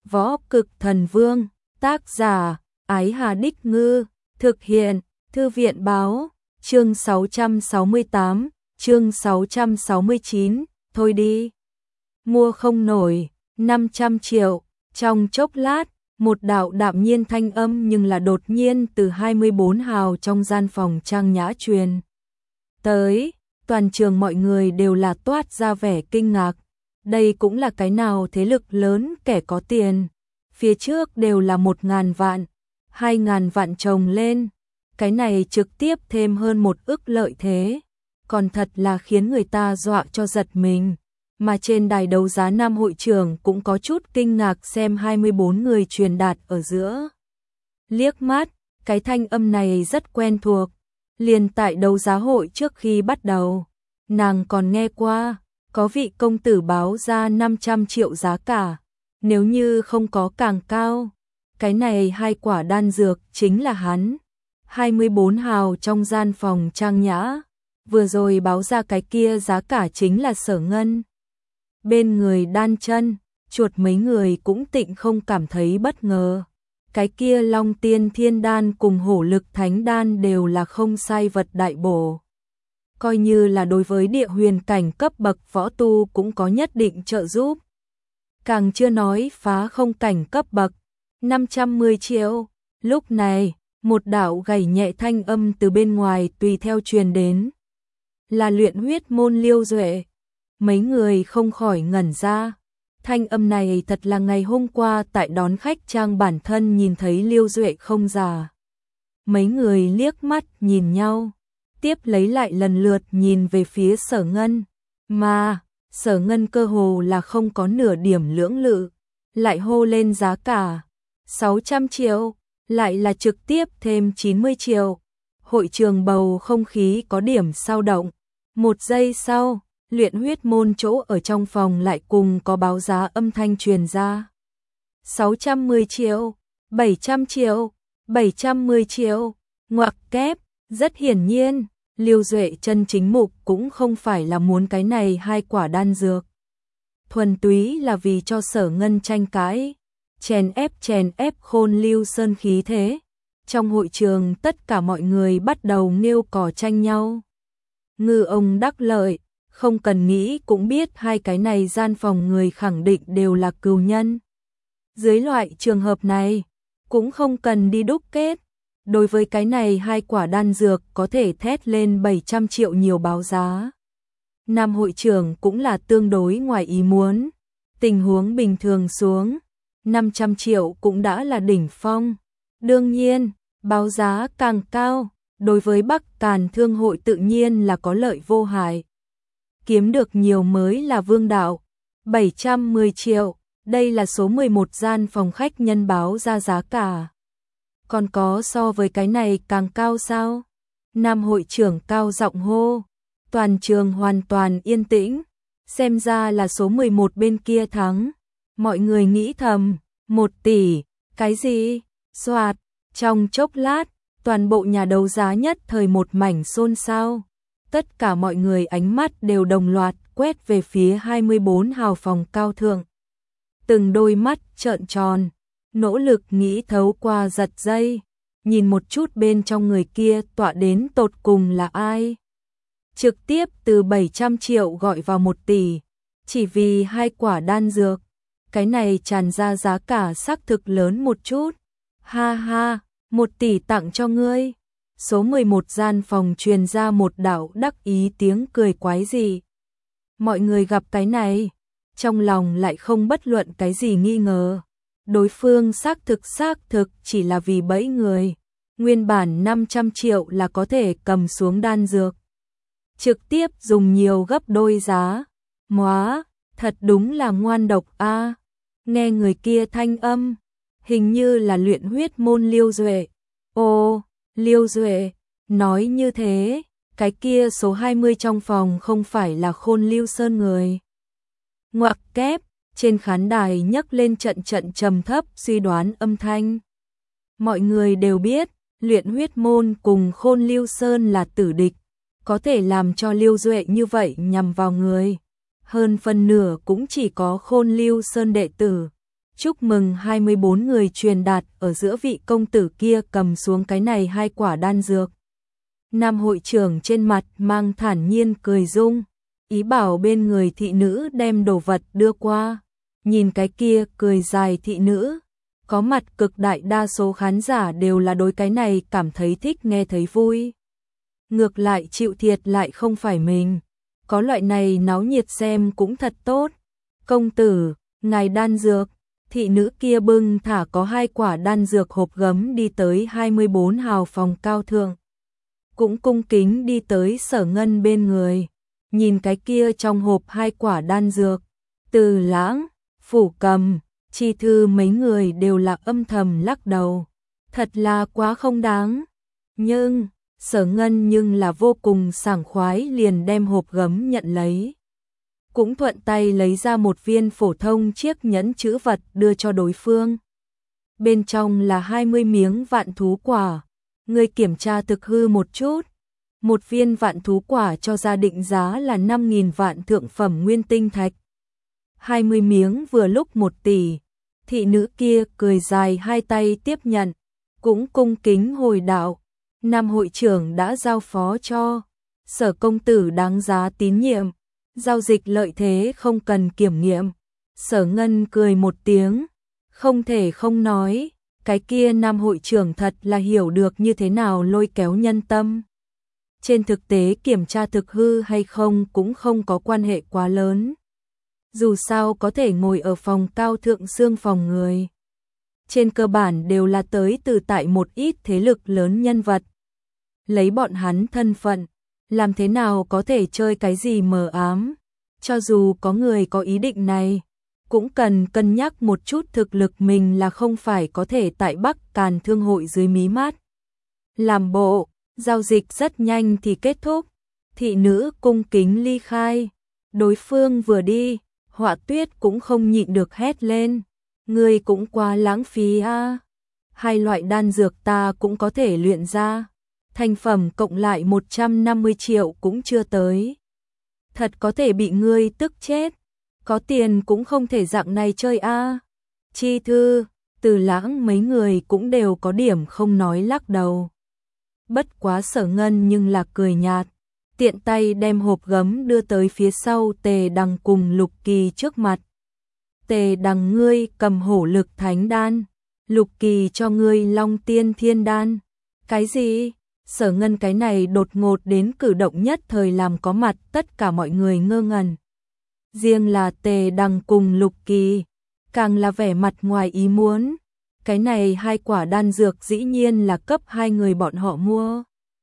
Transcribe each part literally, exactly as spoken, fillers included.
Võ Cực Thần Vương, tác giả, Ái Hà Đích Ngư, thực hiện, Thư viện Báo, chương sáu trăm sáu mươi tám, chương sáu trăm sáu mươi chín, thôi đi. Mua không nổi, năm trăm triệu, trong chốc lát, một đạo đạm nhiên thanh âm nhưng là đột nhiên từ hai mươi bốn hào trong gian phòng Trang Nhã truyền tới, toàn trường mọi người đều là toát ra vẻ kinh ngạc. Đây cũng là cái nào thế lực lớn kẻ có tiền, phía trước đều là một ngàn vạn, hai ngàn vạn chồng lên, cái này trực tiếp thêm hơn một ức lợi thế, còn thật là khiến người ta dọa cho giật mình. Mà trên đài đấu giá Nam hội trưởng cũng có chút kinh ngạc xem hai mươi bốn người truyền đạt ở giữa. Liếc mắt, cái thanh âm này rất quen thuộc, liền tại đấu giá hội trước khi bắt đầu, nàng còn nghe qua, có vị công tử báo ra năm trăm triệu giá cả, nếu như không có càng cao, cái này hai quả đan dược chính là hắn. hai mươi bốn hào trong gian phòng Trang Nhã, vừa rồi báo ra cái kia giá cả chính là Sở Ngân. Bên người đan chân, chuột mấy người cũng tịnh không cảm thấy bất ngờ. Cái kia Long Tiên Thiên Đan cùng Hổ Lực Thánh Đan đều là không sai vật đại bổ. Coi như là đối với địa huyền cảnh cấp bậc võ tu cũng có nhất định trợ giúp. Càng chưa nói phá không cảnh cấp bậc, năm trăm mười triệu. Lúc này, một đạo gảy nhẹ thanh âm từ bên ngoài tùy theo truyền đến. Là luyện huyết môn Liêu Duệ. Mấy người không khỏi ngẩn ra. Thanh âm này thật là ngày hôm qua tại đón khách Trang bản thân nhìn thấy Liêu Duệ không già. Mấy người liếc mắt nhìn nhau, tiếp lấy lại lần lượt nhìn về phía Sở Ngân. Mà, Sở Ngân cơ hồ là không có nửa điểm lưỡng lự, lại hô lên giá cả. sáu trăm triệu, lại là trực tiếp thêm chín mươi triệu. Hội trường bầu không khí có điểm sao động. Một giây sau, luyện huyết môn chỗ ở trong phòng lại cùng có báo giá âm thanh truyền ra. sáu trăm mười triệu, bảy trăm triệu, bảy trăm mười triệu, ngoặc kép, rất hiển nhiên, Liêu Duệ chân chính mục cũng không phải là muốn cái này hai quả đan dược. Thuần túy là vì cho Sở Ngân tranh cãi, chèn ép chèn ép Khôn Lưu Sơn khí thế. Trong hội trường tất cả mọi người bắt đầu nghêu cò tranh nhau. Ngư ông đắc lợi, không cần nghĩ cũng biết hai cái này gian phòng người khẳng định đều là cừu nhân. Dưới loại trường hợp này, cũng không cần đi đúc kết. Đối với cái này hai quả đan dược có thể thét lên bảy trăm triệu nhiều báo giá. Nam hội trưởng cũng là tương đối ngoài ý muốn. Tình huống bình thường xuống, năm trăm triệu cũng đã là đỉnh phong. Đương nhiên, báo giá càng cao, đối với Bắc Càn Thương hội tự nhiên là có lợi vô hại. Kiếm được nhiều mới là vương đạo. bảy trăm mười triệu, đây là số mười một gian phòng khách nhân báo ra giá cả. Còn có so với cái này càng cao sao? Nam hội trưởng cao giọng hô. Toàn trường hoàn toàn yên tĩnh. Xem ra là số mười một bên kia thắng. Mọi người nghĩ thầm, một tỷ, cái gì? Soạt, trong chốc lát, toàn bộ nhà đấu giá nhất thời một mảnh xôn xao. Tất cả mọi người ánh mắt đều đồng loạt quét về phía hai mươi bốn hào phòng cao thượng. Từng đôi mắt trợn tròn, nỗ lực nghĩ thấu qua giật dây, nhìn một chút bên trong người kia tọa đến tột cùng là ai. Trực tiếp từ bảy trăm triệu gọi vào một tỷ, chỉ vì hai quả đan dược. Cái này tràn ra giá cả xác thực lớn một chút. Ha ha, một tỷ tặng cho ngươi. Số mười một gian phòng truyền ra một đạo đắc ý tiếng cười quái dị. Mọi người gặp cái này, trong lòng lại không bất luận cái gì nghi ngờ. Đối phương xác thực xác thực chỉ là vì bẫy người. Nguyên bản năm trăm triệu là có thể cầm xuống đan dược. Trực tiếp dùng nhiều gấp đôi giá. Móa, thật đúng là ngoan độc a. Nghe người kia thanh âm, hình như là luyện huyết môn Liêu Duệ. Ô, Liêu Duệ, nói như thế, cái kia số hai mươi trong phòng không phải là Khôn Lưu Sơn người. Ngoặc kép, trên khán đài nhấc lên trận trận trầm thấp suy đoán âm thanh. Mọi người đều biết, luyện huyết môn cùng Khôn Lưu Sơn là tử địch, có thể làm cho Liêu Duệ như vậy nhằm vào người. Hơn phần nửa cũng chỉ có Khôn Lưu Sơn đệ tử. Chúc mừng hai mươi bốn người truyền đạt ở giữa vị công tử kia cầm xuống cái này hai quả đan dược. Nam hội trưởng trên mặt mang thản nhiên cười rung, ý bảo bên người thị nữ đem đồ vật đưa qua. Nhìn cái kia cười dài thị nữ, có mặt cực đại đa số khán giả đều là đối cái này cảm thấy thích nghe thấy vui. Ngược lại chịu thiệt lại không phải mình, có loại này náo nhiệt xem cũng thật tốt. Công tử, ngài đan dược, thị nữ kia bưng thả có hai quả đan dược hộp gấm đi tới hai mươi bốn hào phòng cao thượng. Cũng cung kính đi tới Sở Ngân bên người, nhìn cái kia trong hộp hai quả đan dược, Từ Lãng, Phủ Cầm, Chi Thư mấy người đều là âm thầm lắc đầu, thật là quá không đáng. Nhưng, Sở Ngân nhưng là vô cùng sảng khoái liền đem hộp gấm nhận lấy. Cũng thuận tay lấy ra một viên phổ thông chiếc nhẫn chữ vật đưa cho đối phương. Bên trong là hai mươi miếng vạn thú quả, người kiểm tra thực hư một chút. Một viên vạn thú quả cho ra định giá là năm nghìn vạn thượng phẩm nguyên tinh thạch. hai mươi miếng vừa lúc một tỷ. Thị nữ kia cười dài hai tay tiếp nhận, cũng cung kính hồi đạo. Nam hội trưởng đã giao phó cho, Sở công tử đáng giá tín nhiệm, giao dịch lợi thế không cần kiểm nghiệm. Sở Ngân cười một tiếng, không thể không nói, cái kia Nam hội trưởng thật là hiểu được như thế nào lôi kéo nhân tâm. Trên thực tế kiểm tra thực hư hay không cũng không có quan hệ quá lớn. Dù sao có thể ngồi ở phòng cao thượng xương phòng người. Trên cơ bản đều là tới từ tại một ít thế lực lớn nhân vật. Lấy bọn hắn thân phận, làm thế nào có thể chơi cái gì mờ ám. Cho dù có người có ý định này, cũng cần cân nhắc một chút thực lực mình là không phải có thể tại Bắc Càn Thương hội dưới mí mắt. Làm bộ, giao dịch rất nhanh thì kết thúc, thị nữ cung kính ly khai. Đối phương vừa đi, Họa Tuyết cũng không nhịn được hét lên, người cũng quá lãng phí a. À. Hai loại đan dược ta cũng có thể luyện ra, thành phẩm cộng lại một trăm năm mươi triệu cũng chưa tới. Thật có thể bị ngươi tức chết, có tiền cũng không thể dạng này chơi a. À. Chi Thư, Từ Lãng mấy người cũng đều có điểm không nói lắc đầu. Bất quá Sở Ngân nhưng là cười nhạt, tiện tay đem hộp gấm đưa tới phía sau Tề Đằng cùng Lục Kỳ trước mặt. Tề Đằng ngươi cầm hổ lực thánh đan, Lục Kỳ cho ngươi long tiên thiên đan. Cái gì? Sở Ngân cái này đột ngột đến cử động nhất thời làm có mặt tất cả mọi người ngơ ngẩn. Riêng là Tề Đằng cùng Lục Kỳ, càng là vẻ mặt ngoài ý muốn. Cái này hai quả đan dược dĩ nhiên là cấp hai người bọn họ mua.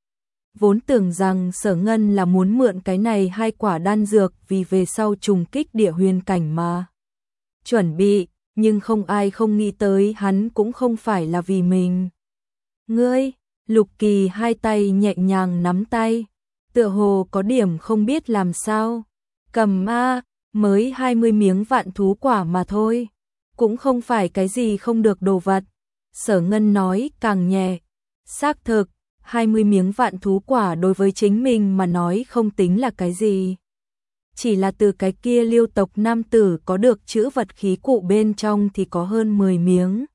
Vốn tưởng rằng Sở Ngân là muốn mượn cái này hai quả đan dược vì về sau trùng kích địa huyền cảnh mà chuẩn bị, nhưng không ai không nghĩ tới hắn cũng không phải là vì mình. Ngươi, Lục Kỳ hai tay nhẹ nhàng nắm tay, tựa hồ có điểm không biết làm sao. Cầm a, mới hai mươi miếng vạn thú quả mà thôi, cũng không phải cái gì không được đồ vật. Sở Ngân nói càng nhẹ, xác thực, hai mươi miếng vạn thú quả đối với chính mình mà nói không tính là cái gì. Chỉ là từ cái kia Liêu tộc nam tử có được chữ vật khí cụ bên trong thì có hơn mười miếng.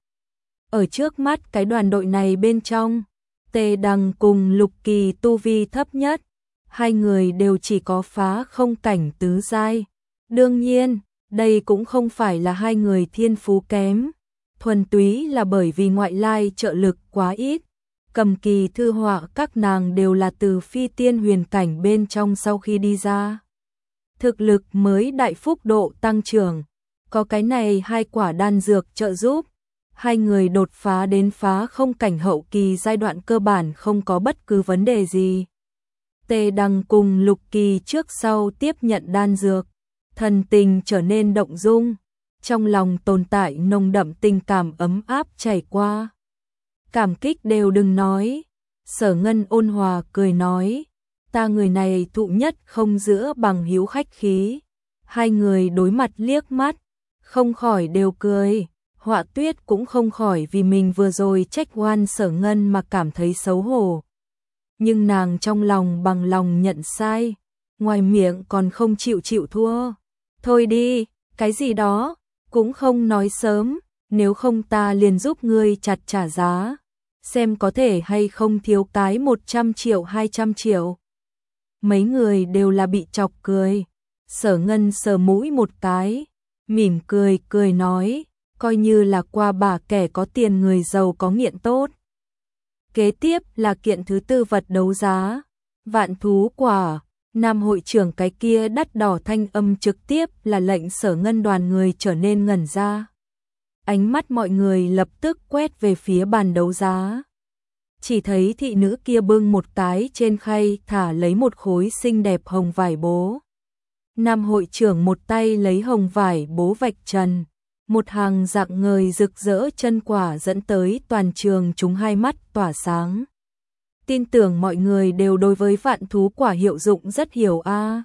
Ở trước mắt cái đoàn đội này bên trong, Tề Đằng cùng Lục Kỳ tu vi thấp nhất, hai người đều chỉ có phá không cảnh tứ giai. Đương nhiên, đây cũng không phải là hai người thiên phú kém, thuần túy là bởi vì ngoại lai trợ lực quá ít. Cầm Kỳ Thư Họa các nàng đều là từ phi tiên huyền cảnh bên trong sau khi đi ra. Thực lực mới đại phúc độ tăng trưởng, có cái này hai quả đan dược trợ giúp. Hai người đột phá đến phá không cảnh hậu kỳ giai đoạn cơ bản không có bất cứ vấn đề gì. Tề Đằng cùng Lục Kỳ trước sau tiếp nhận đan dược, thần tình trở nên động dung, trong lòng tồn tại nồng đậm tình cảm ấm áp chảy qua. Cảm kích đều đừng nói, Sở Ngân ôn hòa cười nói, ta người này thụ nhất không giữa bằng hữu khách khí. Hai người đối mặt liếc mắt, không khỏi đều cười. Họa Tuyết cũng không khỏi vì mình vừa rồi trách oan Sở Ngân mà cảm thấy xấu hổ. Nhưng nàng trong lòng bằng lòng nhận sai, ngoài miệng còn không chịu chịu thua. Thôi đi, cái gì đó, cũng không nói sớm, nếu không ta liền giúp ngươi chặt trả giá, xem có thể hay không thiếu cái một trăm triệu hai trăm triệu. Mấy người đều là bị chọc cười, Sở Ngân sờ mũi một cái, mỉm cười cười nói, coi như là qua bà kẻ có tiền người giàu có nghiện tốt. Kế tiếp là kiện thứ tư vật đấu giá, vạn thú quả. Nam hội trưởng cái kia đắt đỏ thanh âm trực tiếp là lệnh Sở Ngân đoàn người trở nên ngẩn ra. Ánh mắt mọi người lập tức quét về phía bàn đấu giá. Chỉ thấy thị nữ kia bưng một cái trên khay thả lấy một khối xinh đẹp hồng vải bố. Nam hội trưởng một tay lấy hồng vải bố vạch trần, một hàng dạng ngời rực rỡ chân quả dẫn tới toàn trường chúng hai mắt tỏa sáng. Tin tưởng mọi người đều đối với vạn thú quả hiệu dụng rất hiểu a. À.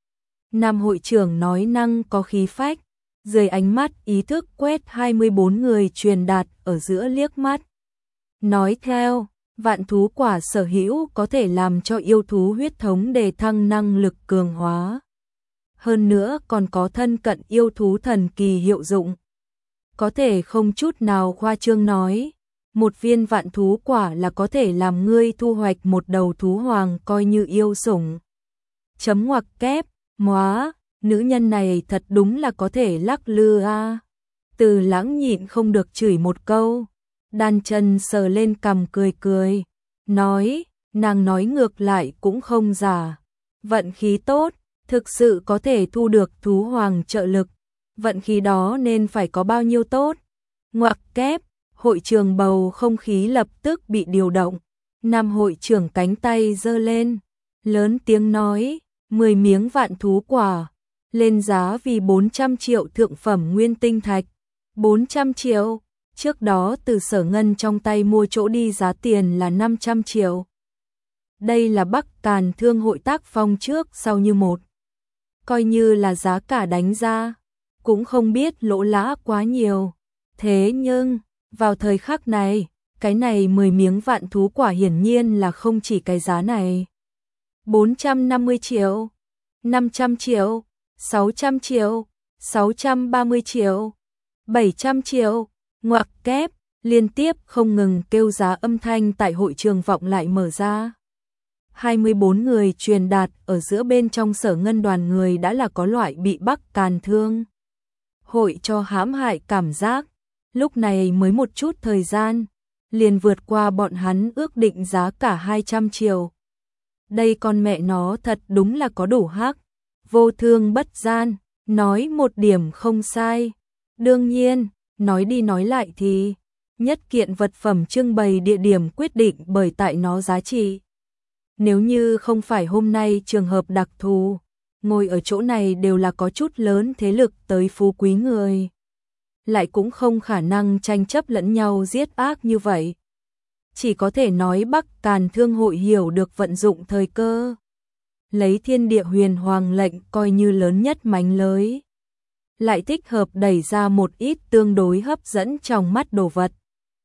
Nam hội trưởng nói năng có khí phách, dưới ánh mắt ý thức quét hai mươi bốn người truyền đạt ở giữa liếc mắt. Nói theo, vạn thú quả sở hữu có thể làm cho yêu thú huyết thống đề thăng năng lực cường hóa. Hơn nữa còn có thân cận yêu thú thần kỳ hiệu dụng. Có thể không chút nào khoa trương nói, một viên vạn thú quả là có thể làm ngươi thu hoạch một đầu thú hoàng coi như yêu sủng. Chấm ngoặc kép, móa, nữ nhân này thật đúng là có thể lắc lư a. À. Từ Lãng nhịn không được chửi một câu, đan chân sờ lên cằm cười cười, nói, nàng nói ngược lại cũng không giả. Vận khí tốt, thực sự có thể thu được thú hoàng trợ lực, vận khí đó nên phải có bao nhiêu tốt. Ngoặc kép, hội trường bầu không khí lập tức bị điều động. Nam hội trưởng cánh tay giơ lên, lớn tiếng nói, mười miếng vạn thú quả, lên giá vì bốn trăm triệu thượng phẩm nguyên tinh thạch. bốn trăm triệu, trước đó từ Sở Ngân trong tay mua chỗ đi giá tiền là năm trăm triệu. Đây là Bắc Càn Thương hội tác phong trước sau như một. Coi như là giá cả đánh ra, cũng không biết lỗ lã quá nhiều. Thế nhưng, vào thời khắc này, cái này mười miếng vạn thú quả hiển nhiên là không chỉ cái giá này. bốn trăm năm mươi triệu, năm trăm triệu, sáu trăm triệu, sáu trăm ba mươi triệu, bảy trăm triệu, ngoặc kép, liên tiếp không ngừng kêu giá âm thanh tại hội trường vọng lại mở ra. hai mươi bốn người truyền đạt ở giữa bên trong Sở Ngân đoàn người đã là có loại bị Bắc Càn Thương hội cho hãm hại cảm giác. Lúc này mới một chút thời gian, liền vượt qua bọn hắn ước định giá cả hai trăm triệu. Đây con mẹ nó thật đúng là có đủ hắc, vô thương bất gian, nói một điểm không sai. Đương nhiên, nói đi nói lại thì, nhất kiện vật phẩm trưng bày địa điểm quyết định bởi tại nó giá trị. Nếu như không phải hôm nay trường hợp đặc thù, ngồi ở chỗ này đều là có chút lớn thế lực tới phú quý người. Lại cũng không khả năng tranh chấp lẫn nhau giết ác như vậy. Chỉ có thể nói Bắc Càn Thương hội hiểu được vận dụng thời cơ. Lấy thiên địa huyền hoàng lệnh coi như lớn nhất mánh lới. Lại thích hợp đẩy ra một ít tương đối hấp dẫn trong mắt đồ vật.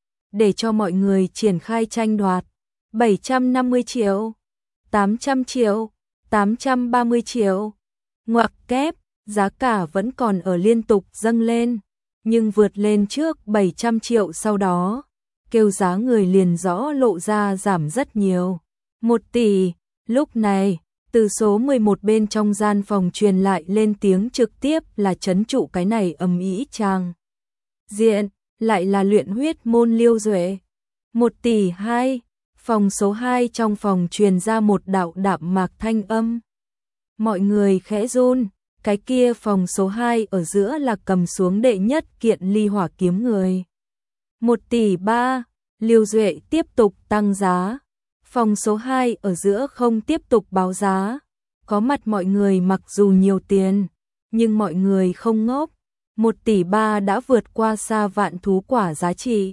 Để cho mọi người triển khai tranh đoạt. bảy trăm năm mươi triệu, tám trăm triệu, tám trăm ba mươi triệu. Ngoặc kép, giá cả vẫn còn ở liên tục dâng lên. Nhưng vượt lên trước bảy trăm triệu sau đó, kêu giá người liền rõ lộ ra giảm rất nhiều. Một tỷ, lúc này, từ số mười một bên trong gian phòng truyền lại lên tiếng trực tiếp là trấn trụ cái này ầm ĩ chàng. Diện, lại là luyện huyết môn Liêu Duệ. Một tỷ hai, phòng số hai trong phòng truyền ra một đạo đạm mạc thanh âm. Mọi người khẽ run. Cái kia phòng số hai ở giữa là cầm xuống đệ nhất kiện ly hỏa kiếm người. Một tỷ ba, Liêu Duệ tiếp tục tăng giá. Phòng số hai ở giữa không tiếp tục báo giá. Có mặt mọi người mặc dù nhiều tiền, nhưng mọi người không ngốc. Một tỷ ba đã vượt qua xa vạn thú quả giá trị.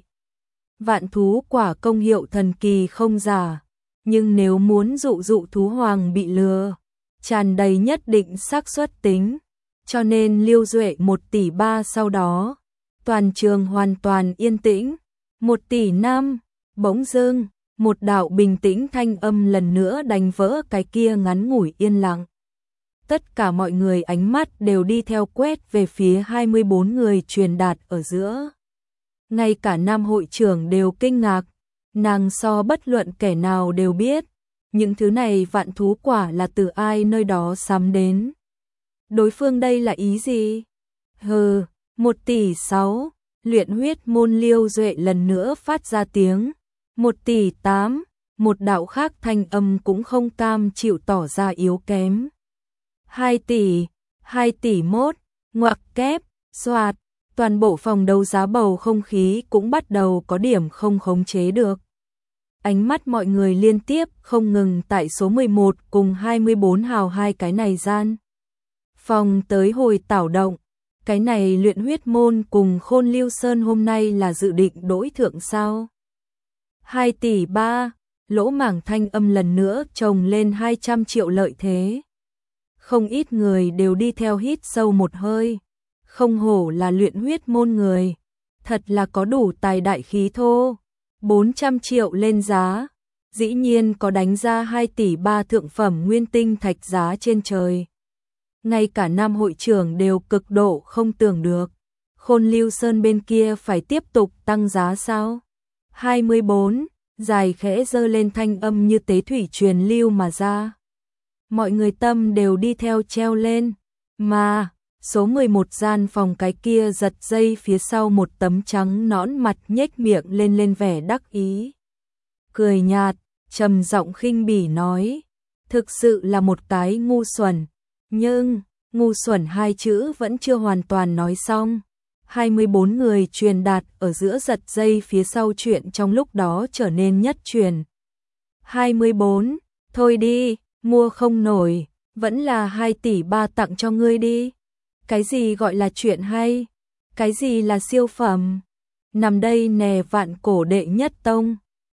Vạn thú quả công hiệu thần kỳ không giả, nhưng nếu muốn dụ dụ thú hoàng bị lừa, tràn đầy nhất định xác suất tính, cho nên Liêu Duệ một tỷ ba sau đó, toàn trường hoàn toàn yên tĩnh. Một tỷ năm, bỗng dưng, một đạo bình tĩnh thanh âm lần nữa đánh vỡ cái kia ngắn ngủi yên lặng. Tất cả mọi người ánh mắt đều đi theo quét về phía hai mươi bốn người truyền đạt ở giữa. Ngay cả nam hội trưởng đều kinh ngạc, nàng so bất luận kẻ nào đều biết, những thứ này vạn thú quả là từ ai nơi đó sắm đến. Đối phương đây là ý gì? Hừ, một tỷ sáu, luyện huyết môn Liêu Duệ lần nữa phát ra tiếng, một tỷ tám, một đạo khác thanh âm cũng không cam chịu tỏ ra yếu kém. Hai tỷ, hai tỷ mốt, ngoặc kép, xoạt, toàn bộ phòng đấu giá bầu không khí cũng bắt đầu có điểm không khống chế được. Ánh mắt mọi người liên tiếp không ngừng tại số mười một cùng hai mươi bốn hào hai cái này gian. Phòng tới hồi tảo động, cái này luyện huyết môn cùng Khôn Lưu Sơn hôm nay là dự định đổi thượng sao? hai tỷ ba, lỗ mảng thanh âm lần nữa chồng lên hai trăm triệu lợi thế. Không ít người đều đi theo hít sâu một hơi, không hổ là luyện huyết môn người, thật là có đủ tài đại khí thô. bốn trăm triệu lên giá, dĩ nhiên có đánh ra hai tỷ ba thượng phẩm nguyên tinh thạch giá trên trời. Ngay cả nam hội trưởng đều cực độ không tưởng được, Khôn Lưu Sơn bên kia phải tiếp tục tăng giá sao? hai mươi bốn, dài khẽ dơ lên thanh âm như tế thủy truyền lưu mà ra. Mọi người tâm đều đi theo treo lên, mà số mười một gian phòng cái kia giật dây phía sau một tấm trắng nõn mặt nhếch miệng lên lên vẻ đắc ý. Cười nhạt, trầm giọng khinh bỉ nói, thực sự là một cái ngu xuẩn, nhưng ngu xuẩn hai chữ vẫn chưa hoàn toàn nói xong. hai mươi bốn người truyền đạt ở giữa giật dây phía sau chuyện trong lúc đó trở nên nhất truyền. hai mươi bốn, thôi đi, mua không nổi, vẫn là hai tỷ ba tặng cho ngươi đi. Cái gì gọi là chuyện hay? Cái gì là siêu phẩm? Nằm đây nè vạn cổ đệ nhất tông.